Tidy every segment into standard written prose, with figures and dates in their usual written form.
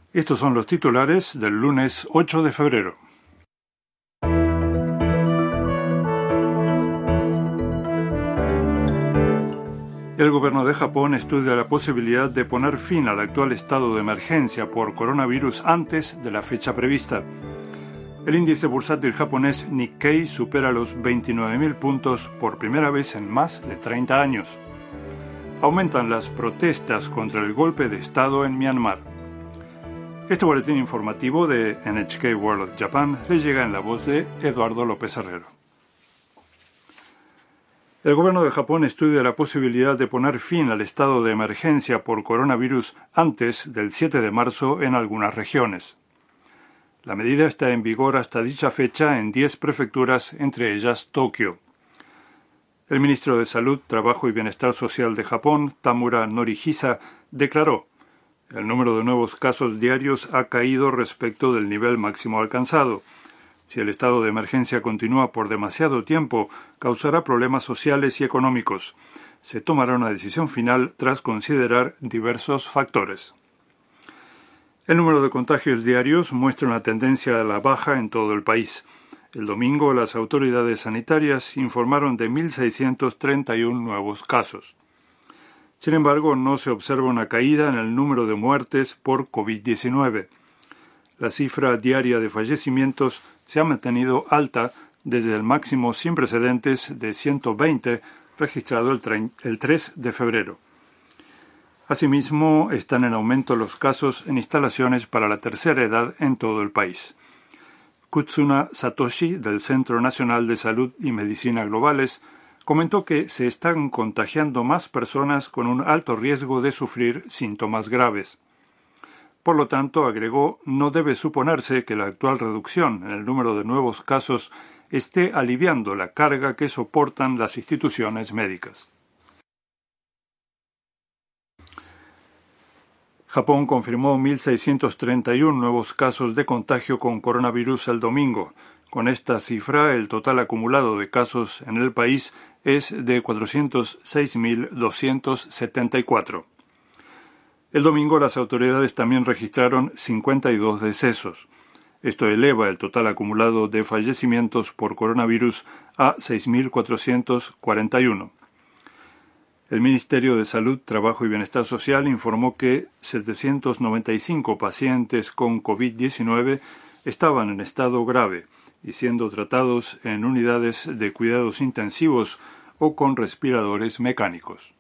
Estos son los titulares del lunes 8 de febrero. El gobierno de Japón estudia la posibilidad de poner fin al actual estado de emergencia por coronavirus antes de la fecha prevista. El índice bursátil japonés Nikkei supera los 29.000 puntos por primera vez en más de 30 años. Aumentan las protestas contra el golpe de Estado en Myanmar. Este boletín informativo de NHK World Japan le llega en la voz de Eduardo López Herrero. El gobierno de Japón estudia la posibilidad de poner fin al estado de emergencia por coronavirus antes del 7 de marzo en algunas regiones. La medida está en vigor hasta dicha fecha en 10 prefecturas, entre ellas Tokio. El ministro de Salud, Trabajo y Bienestar Social de Japón, Tamura Norihisa, declaró: el número de nuevos casos diarios ha caído respecto del nivel máximo alcanzado. Si el estado de emergencia continúa por demasiado tiempo, causará problemas sociales y económicos. Se tomará una decisión final tras considerar diversos factores. El número de contagios diarios muestra una tendencia a la baja en todo el país. El domingo, las autoridades sanitarias informaron de 1.631 nuevos casos. Sin embargo, no se observa una caída en el número de muertes por COVID-19. La cifra diaria de fallecimientos se ha mantenido alta desde el máximo sin precedentes de 120 registrado el 3 de febrero. Asimismo, están en aumento los casos en instalaciones para la tercera edad en todo el país. Kutsuna Satoshi, del Centro Nacional de Salud y Medicina Globales, comentó que se están contagiando más personas con un alto riesgo de sufrir síntomas graves. Por lo tanto, agregó, no debe suponerse que la actual reducción en el número de nuevos casos esté aliviando la carga que soportan las instituciones médicas. Japón confirmó 1.631 nuevos casos de contagio con coronavirus el domingo. Con esta cifra, el total acumulado de casos en el país es de 406.274. El domingo las autoridades también registraron 52 decesos. Esto eleva el total acumulado de fallecimientos por coronavirus a 6.441. El Ministerio de Salud, Trabajo y Bienestar Social informó que 795 pacientes con COVID-19 estaban en estado grave y siendo tratados en unidades de cuidados intensivos o con respiradores mecánicos.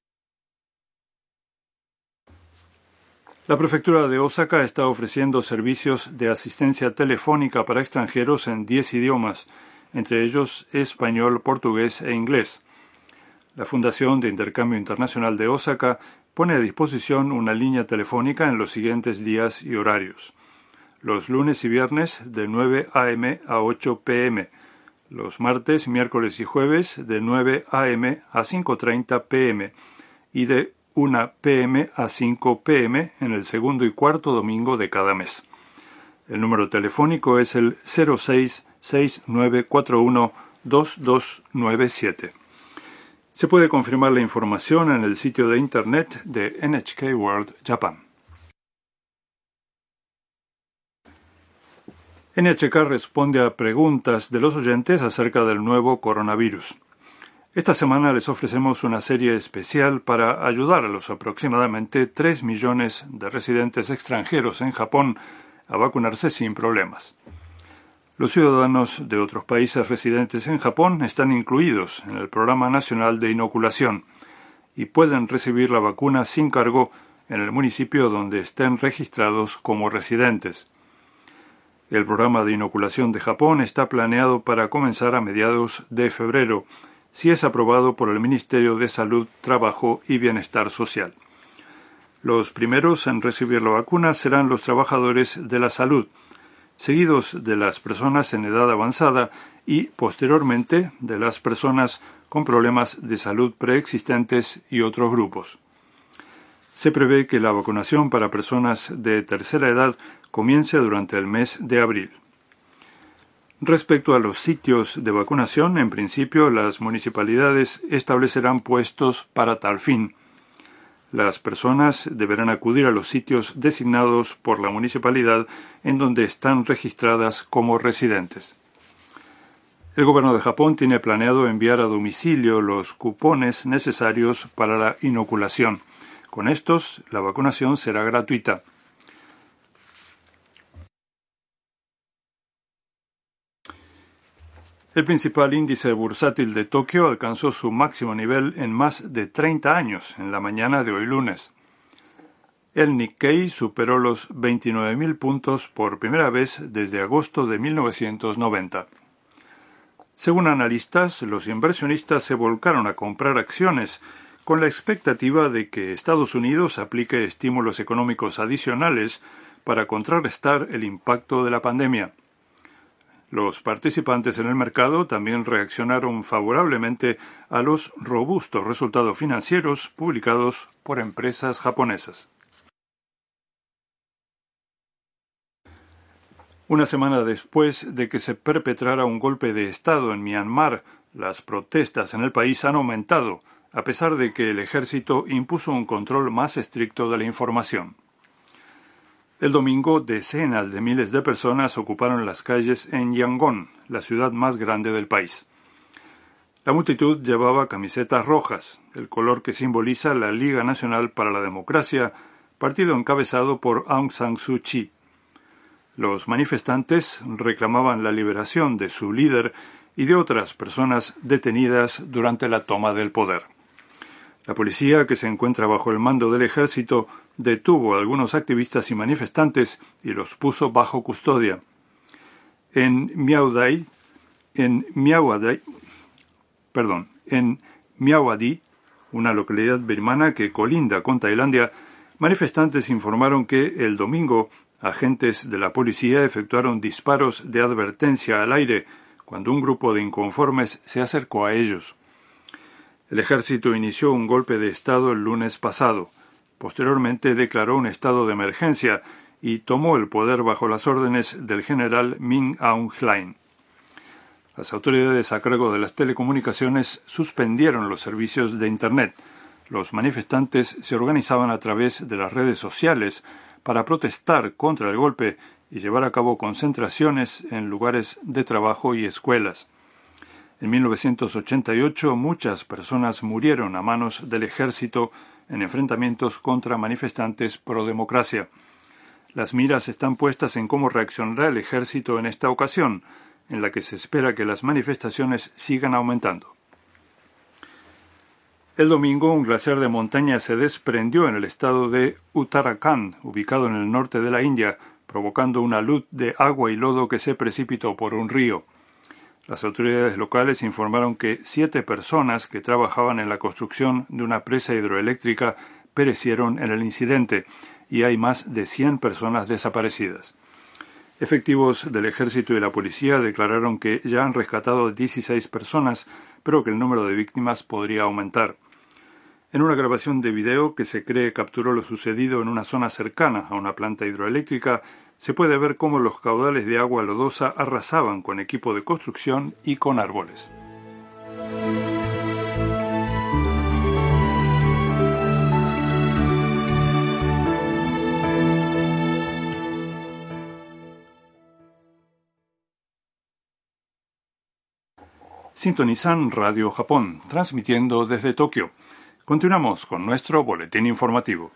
La prefectura de Osaka está ofreciendo servicios de asistencia telefónica para extranjeros en 10 idiomas, entre ellos español, portugués e inglés. La Fundación de Intercambio Internacional de Osaka pone a disposición una línea telefónica en los siguientes días y horarios. Los lunes y viernes de 9 a.m. a 8 p.m., los martes, miércoles y jueves de 9 a.m. a 5:30 p.m. y de 1 p.m. a 5 p.m. en el segundo y cuarto domingo de cada mes. El número telefónico es el 0669412297. Se puede confirmar la información en el sitio de internet de NHK World Japan. NHK responde a preguntas de los oyentes acerca del nuevo coronavirus. Esta semana les ofrecemos una serie especial para ayudar a los aproximadamente 3 millones de residentes extranjeros en Japón a vacunarse sin problemas. Los ciudadanos de otros países residentes en Japón están incluidos en el Programa Nacional de Inoculación y pueden recibir la vacuna sin cargo en el municipio donde estén registrados como residentes. El programa de inoculación de Japón está planeado para comenzar a mediados de febrero, si es aprobado por el Ministerio de Salud, Trabajo y Bienestar Social. Los primeros en recibir la vacuna serán los trabajadores de la salud, seguidos de las personas en edad avanzada y, posteriormente, de las personas con problemas de salud preexistentes y otros grupos. Se prevé que la vacunación para personas de tercera edad comience durante el mes de abril. Respecto a los sitios de vacunación, en principio las municipalidades establecerán puestos para tal fin. Las personas deberán acudir a los sitios designados por la municipalidad en donde están registradas como residentes. El gobierno de Japón tiene planeado enviar a domicilio los cupones necesarios para la inoculación. Con estos, la vacunación será gratuita. El principal índice bursátil de Tokio alcanzó su máximo nivel en más de 30 años en la mañana de hoy lunes. El Nikkei superó los 29.000 puntos por primera vez desde agosto de 1990. Según analistas, los inversionistas se volcaron a comprar acciones con la expectativa de que Estados Unidos aplique estímulos económicos adicionales para contrarrestar el impacto de la pandemia. Los participantes en el mercado también reaccionaron favorablemente a los robustos resultados financieros publicados por empresas japonesas. Una semana después de que se perpetrara un golpe de Estado en Myanmar, las protestas en el país han aumentado, a pesar de que el ejército impuso un control más estricto de la información. El domingo, decenas de miles de personas ocuparon las calles en Yangon, la ciudad más grande del país. La multitud llevaba camisetas rojas, el color que simboliza la Liga Nacional para la Democracia, partido encabezado por Aung San Suu Kyi. Los manifestantes reclamaban la liberación de su líder y de otras personas detenidas durante la toma del poder. La policía, que se encuentra bajo el mando del ejército, detuvo a algunos activistas y manifestantes y los puso bajo custodia. En Myawaddy, una localidad birmana que colinda con Tailandia, manifestantes informaron que el domingo agentes de la policía efectuaron disparos de advertencia al aire cuando un grupo de inconformes se acercó a ellos. El ejército inició un golpe de Estado el lunes pasado. Posteriormente declaró un estado de emergencia y tomó el poder bajo las órdenes del general Min Aung Hlaing. Las autoridades a cargo de las telecomunicaciones suspendieron los servicios de Internet. Los manifestantes se organizaban a través de las redes sociales para protestar contra el golpe y llevar a cabo concentraciones en lugares de trabajo y escuelas. En 1988 muchas personas murieron a manos del ejército en enfrentamientos contra manifestantes pro democracia. Las miras están puestas en cómo reaccionará el ejército en esta ocasión, en la que se espera que las manifestaciones sigan aumentando. El domingo, un glaciar de montaña se desprendió en el estado de Uttarakhand, ubicado en el norte de la India, provocando una luz de agua y lodo que se precipitó por un río. Las autoridades locales informaron que 7 personas que trabajaban en la construcción de una presa hidroeléctrica perecieron en el incidente y hay más de 100 personas desaparecidas. Efectivos del ejército y la policía declararon que ya han rescatado 16 personas, pero que el número de víctimas podría aumentar. En una grabación de video que se cree capturó lo sucedido en una zona cercana a una planta hidroeléctrica, se puede ver cómo los caudales de agua lodosa arrasaban con equipo de construcción y con árboles. Sintonizan Radio Japón, transmitiendo desde Tokio. Continuamos con nuestro boletín informativo.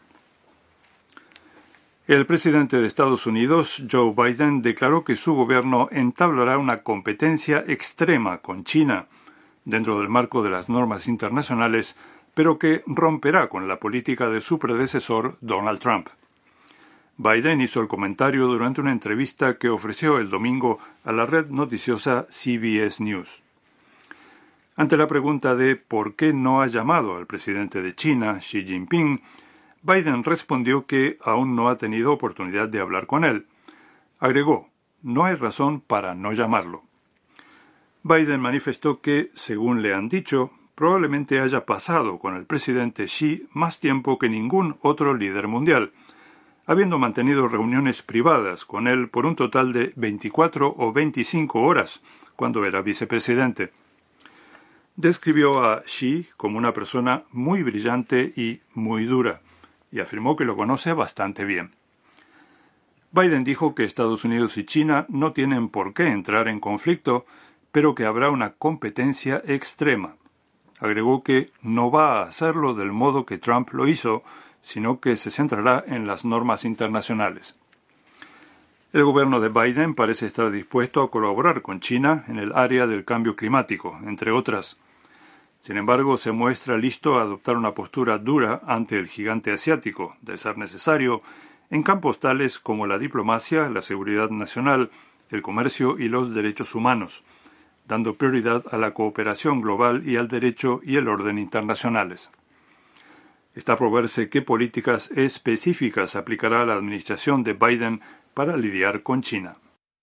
El presidente de Estados Unidos, Joe Biden, declaró que su gobierno entablará una competencia extrema con China, dentro del marco de las normas internacionales, pero que romperá con la política de su predecesor, Donald Trump. Biden hizo el comentario durante una entrevista que ofreció el domingo a la red noticiosa CBS News. Ante la pregunta de por qué no ha llamado al presidente de China, Xi Jinping, Biden respondió que aún no ha tenido oportunidad de hablar con él. Agregó, no hay razón para no llamarlo. Biden manifestó que, según le han dicho, probablemente haya pasado con el presidente Xi más tiempo que ningún otro líder mundial, habiendo mantenido reuniones privadas con él por un total de 24 o 25 horas cuando era vicepresidente. Describió a Xi como una persona muy brillante y muy dura. y afirmó que lo conoce bastante bien. Biden dijo que Estados Unidos y China no tienen por qué entrar en conflicto, pero que habrá una competencia extrema. Agregó que no va a hacerlo del modo que Trump lo hizo, sino que se centrará en las normas internacionales. El gobierno de Biden parece estar dispuesto a colaborar con China en el área del cambio climático, entre otras. Sin embargo, se muestra listo a adoptar una postura dura ante el gigante asiático, de ser necesario, en campos tales como la diplomacia, la seguridad nacional, el comercio y los derechos humanos, dando prioridad a la cooperación global y al derecho y el orden internacionales. Está por verse qué políticas específicas aplicará la administración de Biden para lidiar con China.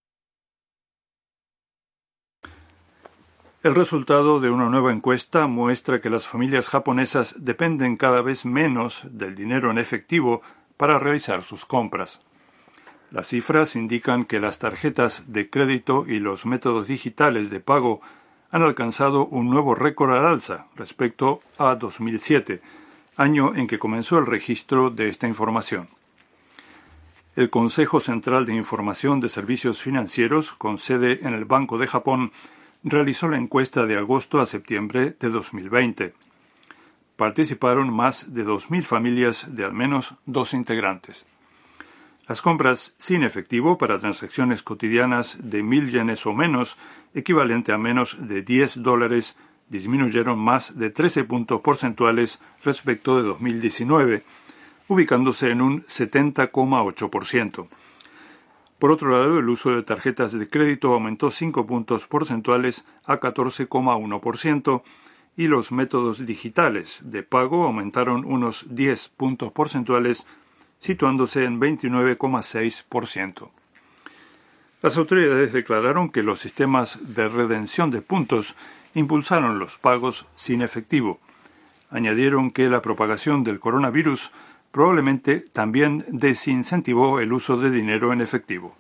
El resultado de una nueva encuesta muestra que las familias japonesas dependen cada vez menos del dinero en efectivo para realizar sus compras. Las cifras indican que las tarjetas de crédito y los métodos digitales de pago han alcanzado un nuevo récord al alza respecto a 2007, año en que comenzó el registro de esta información. El Consejo Central de Información de Servicios Financieros, con sede en el Banco de Japón, realizó la encuesta de agosto a septiembre de 2020. Participaron más de 2.000 familias de al menos 2 integrantes. Las compras sin efectivo para transacciones cotidianas de 1.000 yenes o menos, equivalente a menos de $10, disminuyeron más de 13 puntos porcentuales respecto de 2019, ubicándose en un 70,8%. Por otro lado, el uso de tarjetas de crédito aumentó 5 puntos porcentuales a 14,1%, y los métodos digitales de pago aumentaron unos 10 puntos porcentuales, situándose en 29,6%. Las autoridades declararon que los sistemas de redención de puntos impulsaron los pagos sin efectivo. Añadieron que la propagación del coronavirus probablemente también desincentivó el uso de dinero en efectivo.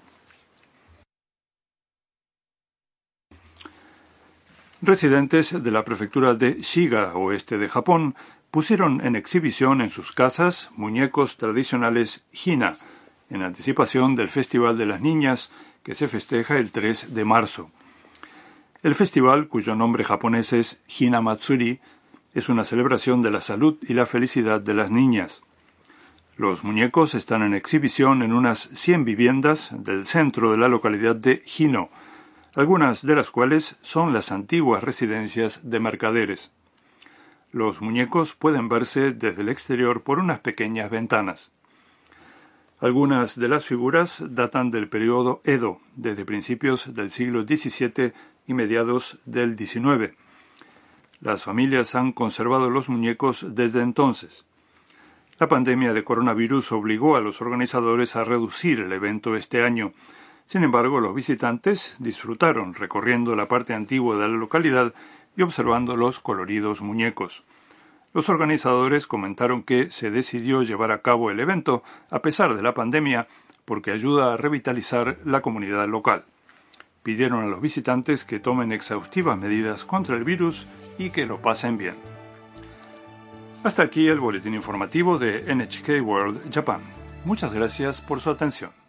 Residentes de la prefectura de Shiga, oeste de Japón, pusieron en exhibición en sus casas muñecos tradicionales Hina, en anticipación del Festival de las Niñas, que se festeja el 3 de marzo. El festival, cuyo nombre japonés es Hina Matsuri, es una celebración de la salud y la felicidad de las niñas. Los muñecos están en exhibición en unas 100 viviendas del centro de la localidad de Hino, algunas de las cuales son las antiguas residencias de mercaderes. Los muñecos pueden verse desde el exterior por unas pequeñas ventanas. Algunas de las figuras datan del periodo Edo, desde principios del siglo XVII y mediados del XIX. Las familias han conservado los muñecos desde entonces. La pandemia de coronavirus obligó a los organizadores a reducir el evento este año. Sin embargo, los visitantes disfrutaron recorriendo la parte antigua de la localidad y observando los coloridos muñecos. Los organizadores comentaron que se decidió llevar a cabo el evento a pesar de la pandemia porque ayuda a revitalizar la comunidad local. Pidieron a los visitantes que tomen exhaustivas medidas contra el virus y que lo pasen bien. Hasta aquí el boletín informativo de NHK World Japan. Muchas gracias por su atención.